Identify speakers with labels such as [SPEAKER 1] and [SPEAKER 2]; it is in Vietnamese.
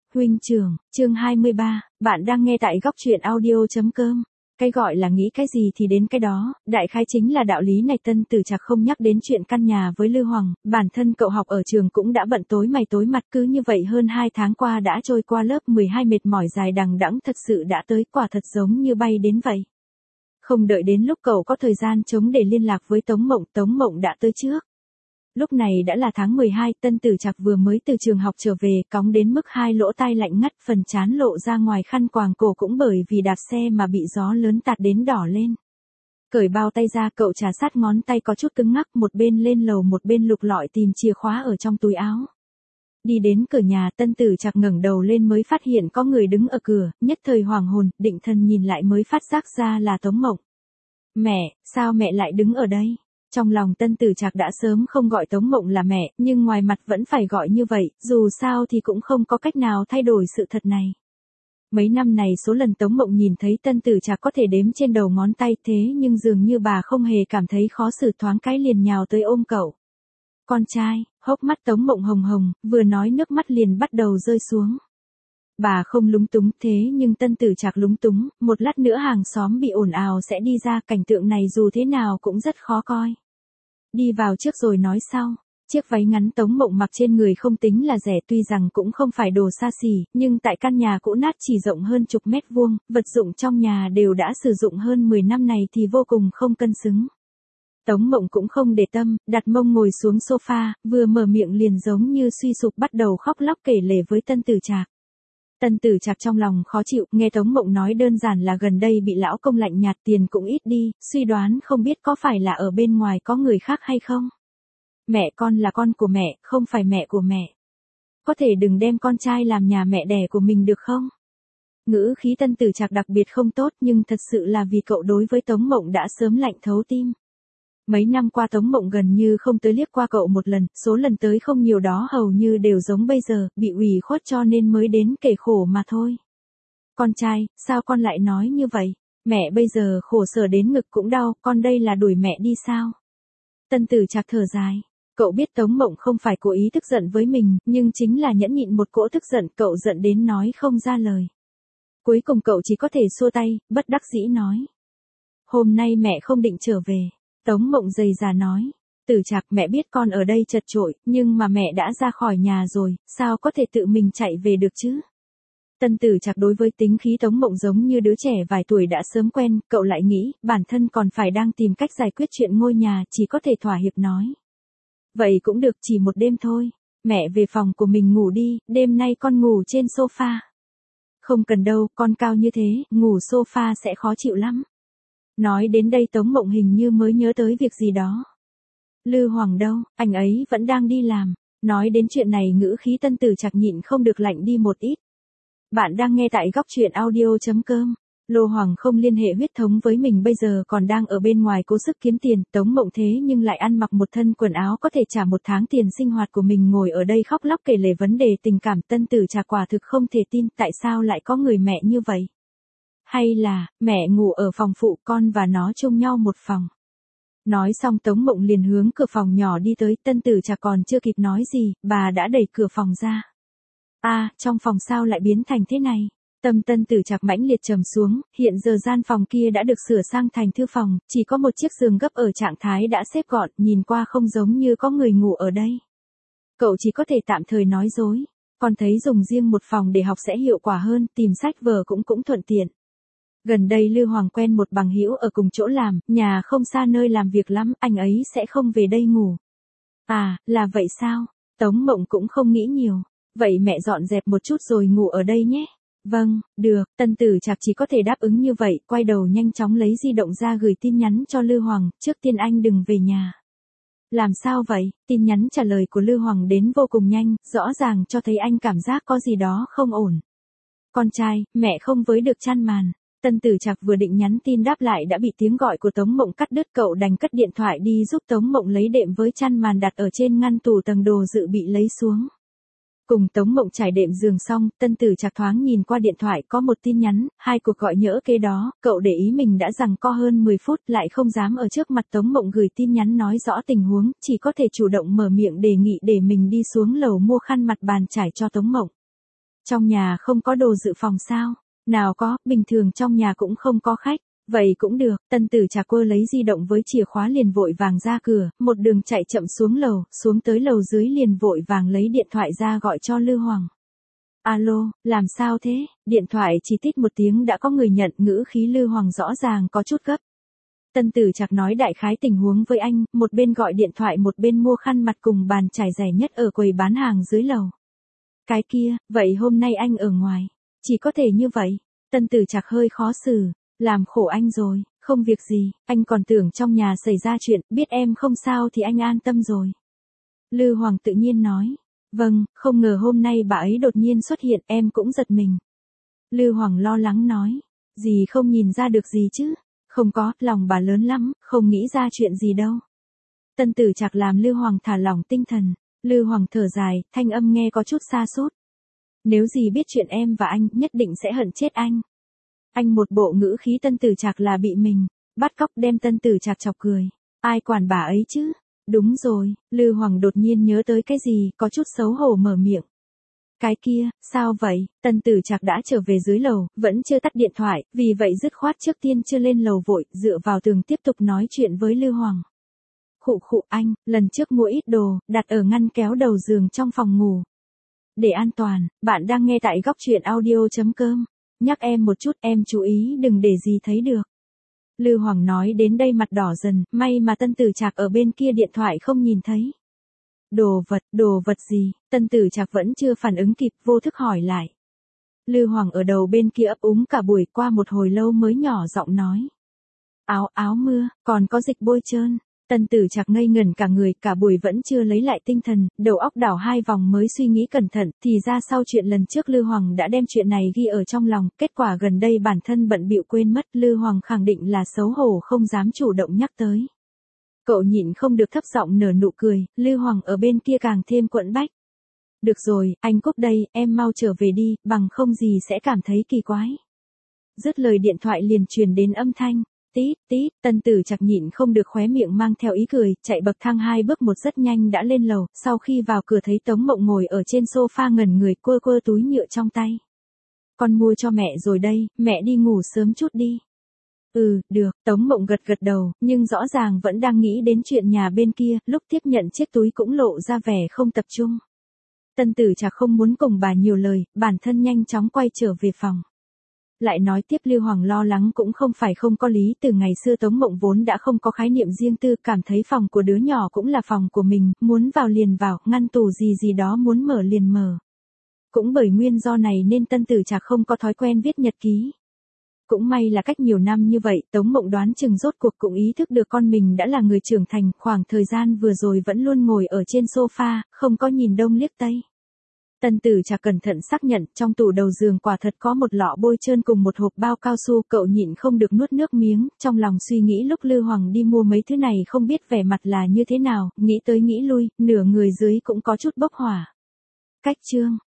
[SPEAKER 1] Huynh trưởng, chương 23, bạn đang nghe tại góc truyện audio.com. Cái gọi là nghĩ cái gì thì đến cái đó, đại khái chính là đạo lý này. Tân Tử Trạc không nhắc đến chuyện căn nhà với Lư Hoàng, bản thân cậu học ở trường cũng đã bận tối mày tối mặt, cứ như vậy hơn 2 tháng qua đã trôi qua. Lớp 12 mệt mỏi dài đằng đẵng thật sự đã tới, quả thật giống như bay đến vậy. Không đợi đến lúc cậu có thời gian trống để liên lạc với Tống Mộng đã tới trước. Lúc này đã là tháng 12, Tân Tử Trạc vừa mới từ trường học trở về, cóng đến mức hai lỗ tai lạnh ngắt, phần trán lộ ra ngoài khăn quàng cổ cũng bởi vì đạp xe mà bị gió lớn tạt đến đỏ lên. Cởi bao tay ra, cậu trà sát ngón tay có chút cứng ngắc, một bên lên lầu một bên lục lọi tìm chìa khóa ở trong túi áo. Đi đến cửa nhà, Tân Tử Trạc ngẩng đầu lên mới phát hiện có người đứng ở cửa, nhất thời hoàng hồn, định thần nhìn lại mới phát giác ra là Tống Mộng. Mẹ, sao mẹ lại đứng ở đây? Trong lòng Tân Tử Trạc đã sớm không gọi Tống Mộng là mẹ, nhưng ngoài mặt vẫn phải gọi như vậy, dù sao thì cũng không có cách nào thay đổi sự thật này. Mấy năm này số lần Tống Mộng nhìn thấy Tân Tử Trạc có thể đếm trên đầu ngón tay, thế nhưng dường như bà không hề cảm thấy khó xử, thoáng cái liền nhào tới ôm cậu. Con trai, hốc mắt Tống Mộng hồng hồng, vừa nói nước mắt liền bắt đầu rơi xuống. Bà không lúng túng, thế nhưng Tân Tử Trạc lúng túng, một lát nữa hàng xóm bị ồn ào sẽ đi ra, cảnh tượng này dù thế nào cũng rất khó coi. Đi vào trước rồi nói sau. Chiếc váy ngắn Tống Mộng mặc trên người không tính là rẻ, tuy rằng cũng không phải đồ xa xỉ, nhưng tại căn nhà cũ nát chỉ rộng hơn chục mét vuông, vật dụng trong nhà đều đã sử dụng hơn 10 năm này thì vô cùng không cân xứng. Tống Mộng cũng không để tâm, đặt mông ngồi xuống sofa, vừa mở miệng liền giống như suy sụp bắt đầu khóc lóc kể lể với Tân Tử Trạc. Tân Tử Trạc trong lòng khó chịu, nghe Tống Mộng nói đơn giản là gần đây bị lão công lạnh nhạt, tiền cũng ít đi, suy đoán không biết có phải là ở bên ngoài có người khác hay không. Mẹ con là con của mẹ, không phải mẹ của mẹ. Có thể đừng đem con trai làm nhà mẹ đẻ của mình được không? Ngữ khí Tân Tử Trạc đặc biệt không tốt, nhưng thật sự là vì cậu đối với Tống Mộng đã sớm lạnh thấu tim. Mấy năm qua Tống Mộng gần như không tới liếc qua cậu một lần, số lần tới không nhiều đó hầu như đều giống bây giờ, bị ủy khuất cho nên mới đến kể khổ mà thôi. Con trai, sao con lại nói như vậy? Mẹ bây giờ khổ sở đến ngực cũng đau, con đây là đuổi mẹ đi sao? Tân Tử Trạc thở dài. Cậu biết Tống Mộng không phải cố ý tức giận với mình, nhưng chính là nhẫn nhịn một cỗ tức giận, cậu giận đến nói không ra lời. Cuối cùng cậu chỉ có thể xua tay, bất đắc dĩ nói. Hôm nay mẹ không định trở về. Tống Mộng dày dà nói. Tử Trạc, mẹ biết con ở đây chật chội, nhưng mà mẹ đã ra khỏi nhà rồi, sao có thể tự mình chạy về được chứ? Tân Tử Trạc đối với tính khí Tống Mộng giống như đứa trẻ vài tuổi đã sớm quen, cậu lại nghĩ, bản thân còn phải đang tìm cách giải quyết chuyện ngôi nhà, chỉ có thể thỏa hiệp nói. Vậy cũng được, chỉ một đêm thôi. Mẹ về phòng của mình ngủ đi, đêm nay con ngủ trên sofa. Không cần đâu, con cao như thế, ngủ sofa sẽ khó chịu lắm. Nói đến đây Tống Mộng hình như mới nhớ tới việc gì đó. Lư Hoàng đâu, anh ấy vẫn đang đi làm. Nói đến chuyện này ngữ khí Tân Tử Trạc nhịn không được lạnh đi một ít. Bạn đang nghe tại góc truyện audio.com. Lô Hoàng không liên hệ huyết thống với mình, bây giờ còn đang ở bên ngoài cố sức kiếm tiền. Tống Mộng thế nhưng lại ăn mặc một thân quần áo có thể trả một tháng tiền sinh hoạt của mình, ngồi ở đây khóc lóc kể lể vấn đề tình cảm. Tân Tử Trạc quả thực không thể tin, tại sao lại có người mẹ như vậy? Hay là, mẹ ngủ ở phòng phụ, con và nó chung nhau một phòng. Nói xong Tống Mộng liền hướng cửa phòng nhỏ đi tới, Tân Tử Trạc còn chưa kịp nói gì, bà đã đẩy cửa phòng ra. Trong phòng sao lại biến thành thế này? Tâm Tân Tử Trạc mãnh liệt trầm xuống, hiện giờ gian phòng kia đã được sửa sang thành thư phòng, chỉ có một chiếc giường gấp ở trạng thái đã xếp gọn, nhìn qua không giống như có người ngủ ở đây. Cậu chỉ có thể tạm thời nói dối, còn thấy dùng riêng một phòng để học sẽ hiệu quả hơn, tìm sách vở cũng thuận tiện. Gần đây Lư Hoàng quen một bằng hữu ở cùng chỗ làm, nhà không xa nơi làm việc lắm, anh ấy sẽ không về đây ngủ. Là vậy sao? Tống Mộng cũng không nghĩ nhiều. Vậy mẹ dọn dẹp một chút rồi ngủ ở đây nhé. Vâng, được, Tân Tử Trạc chỉ có thể đáp ứng như vậy, quay đầu nhanh chóng lấy di động ra gửi tin nhắn cho Lư Hoàng, trước tiên anh đừng về nhà. Làm sao vậy? Tin nhắn trả lời của Lư Hoàng đến vô cùng nhanh, rõ ràng cho thấy anh cảm giác có gì đó không ổn. Con trai, mẹ không với được chăn màn. Tân Tử Trạc vừa định nhắn tin đáp lại đã bị tiếng gọi của Tống Mộng cắt đứt, cậu đành cất điện thoại đi giúp Tống Mộng lấy đệm với chăn màn đặt ở trên ngăn tủ tầng đồ dự bị lấy xuống. Cùng Tống Mộng trải đệm giường xong, Tân Tử Trạc thoáng nhìn qua điện thoại có một tin nhắn, 2 cuộc gọi nhỡ kế đó, cậu để ý mình đã giằng co hơn 10 phút lại không dám ở trước mặt Tống Mộng gửi tin nhắn nói rõ tình huống, chỉ có thể chủ động mở miệng đề nghị để mình đi xuống lầu mua khăn mặt bàn trải cho Tống Mộng. Trong nhà không có đồ dự phòng sao? Nào có, bình thường trong nhà cũng không có khách. Vậy cũng được, Tân Tử Trạc quơ lấy di động với chìa khóa liền vội vàng ra cửa, một đường chạy chậm xuống lầu, xuống tới lầu dưới liền vội vàng lấy điện thoại ra gọi cho Lư Hoàng. Alo, làm sao thế? Điện thoại chỉ tít một tiếng đã có người nhận, ngữ khí Lư Hoàng rõ ràng có chút gấp. Tân Tử Trạc nói đại khái tình huống với anh, một bên gọi điện thoại một bên mua khăn mặt cùng bàn chải rẻ nhất ở quầy bán hàng dưới lầu. Cái kia, vậy hôm nay anh ở ngoài. Chỉ có thể như vậy. Tân Tử Trạc hơi khó xử. Làm khổ anh rồi, không việc gì, anh còn tưởng trong nhà xảy ra chuyện, biết em không sao thì anh an tâm rồi. Lư Hoàng tự nhiên nói. Vâng, không ngờ hôm nay bà ấy đột nhiên xuất hiện, em cũng giật mình. Lư Hoàng lo lắng nói. Gì không nhìn ra được gì chứ? Không có, lòng bà lớn lắm, không nghĩ ra chuyện gì đâu. Tân Tử Trạc làm Lư Hoàng thả lỏng tinh thần. Lư Hoàng thở dài, thanh âm nghe có chút sa sút. Nếu gì biết chuyện em và anh, nhất định sẽ hận chết anh. Anh một bộ ngữ khí Tân Tử Trạc là bị mình bắt cóc đem Tân Tử Trạc chọc cười. Ai quản bà ấy chứ? Đúng rồi, Lư Hoàng đột nhiên nhớ tới cái gì, có chút xấu hổ mở miệng. Cái kia, sao vậy? Tân Tử Trạc đã trở về dưới lầu, vẫn chưa tắt điện thoại, vì vậy dứt khoát trước tiên chưa lên lầu vội, dựa vào tường tiếp tục nói chuyện với Lư Hoàng. Khụ anh, lần trước mua ít đồ, đặt ở ngăn kéo đầu giường trong phòng ngủ. Để an toàn, bạn đang nghe tại góc truyện audio.com. Nhắc em một chút, em chú ý đừng để gì thấy được. Lư Hoàng nói đến đây mặt đỏ dần, may mà Tân Tử Trạc ở bên kia điện thoại không nhìn thấy. Đồ vật gì? Tân Tử Trạc vẫn chưa phản ứng kịp, vô thức hỏi lại. Lư Hoàng ở đầu bên kia ấp úng cả buổi, qua một hồi lâu mới nhỏ giọng nói. Áo mưa, còn có dịch bôi trơn. Tân Tử Trạc ngây ngẩn cả người, cả buổi vẫn chưa lấy lại tinh thần, đầu óc đảo hai vòng mới suy nghĩ cẩn thận, thì ra sau chuyện lần trước Lư Hoàng đã đem chuyện này ghi ở trong lòng, kết quả gần đây bản thân bận bịu quên mất, Lư Hoàng khẳng định là xấu hổ không dám chủ động nhắc tới. Cậu nhịn không được thấp giọng nở nụ cười, Lư Hoàng ở bên kia càng thêm quẫn bách. Được rồi, anh cúp đây, em mau trở về đi, bằng không gì sẽ cảm thấy kỳ quái. Dứt lời điện thoại liền truyền đến âm thanh. Tít, Tân Tử Trạc nhịn không được khóe miệng mang theo ý cười, chạy bậc thang 2 bước một rất nhanh đã lên lầu, sau khi vào cửa thấy Tống Mộng ngồi ở trên sofa ngẩn người quơ túi nhựa trong tay. Con mua cho mẹ rồi đây, mẹ đi ngủ sớm chút đi. Được, Tống Mộng gật đầu, nhưng rõ ràng vẫn đang nghĩ đến chuyện nhà bên kia, lúc tiếp nhận chiếc túi cũng lộ ra vẻ không tập trung. Tân Tử Trạc không muốn cùng bà nhiều lời, bản thân nhanh chóng quay trở về phòng. Lại nói tiếp Lư Hoàng lo lắng cũng không phải không có lý, từ ngày xưa Tống Mộng vốn đã không có khái niệm riêng tư, cảm thấy phòng của đứa nhỏ cũng là phòng của mình, muốn vào liền vào, ngăn tủ gì đó muốn mở liền mở. Cũng bởi nguyên do này nên Tân Tử Trạc không có thói quen viết nhật ký. Cũng may là cách nhiều năm như vậy, Tống Mộng đoán chừng rốt cuộc cũng ý thức được con mình đã là người trưởng thành, khoảng thời gian vừa rồi vẫn luôn ngồi ở trên sofa, không có nhìn đông liếc tây. Tân Tử Trạc cẩn thận xác nhận, trong tủ đầu giường quả thật có một lọ bôi trơn cùng một hộp bao cao su, cậu nhịn không được nuốt nước miếng, trong lòng suy nghĩ lúc Lư Hoàng đi mua mấy thứ này không biết vẻ mặt là như thế nào, nghĩ tới nghĩ lui, nửa người dưới cũng có chút bốc hỏa. Cách chương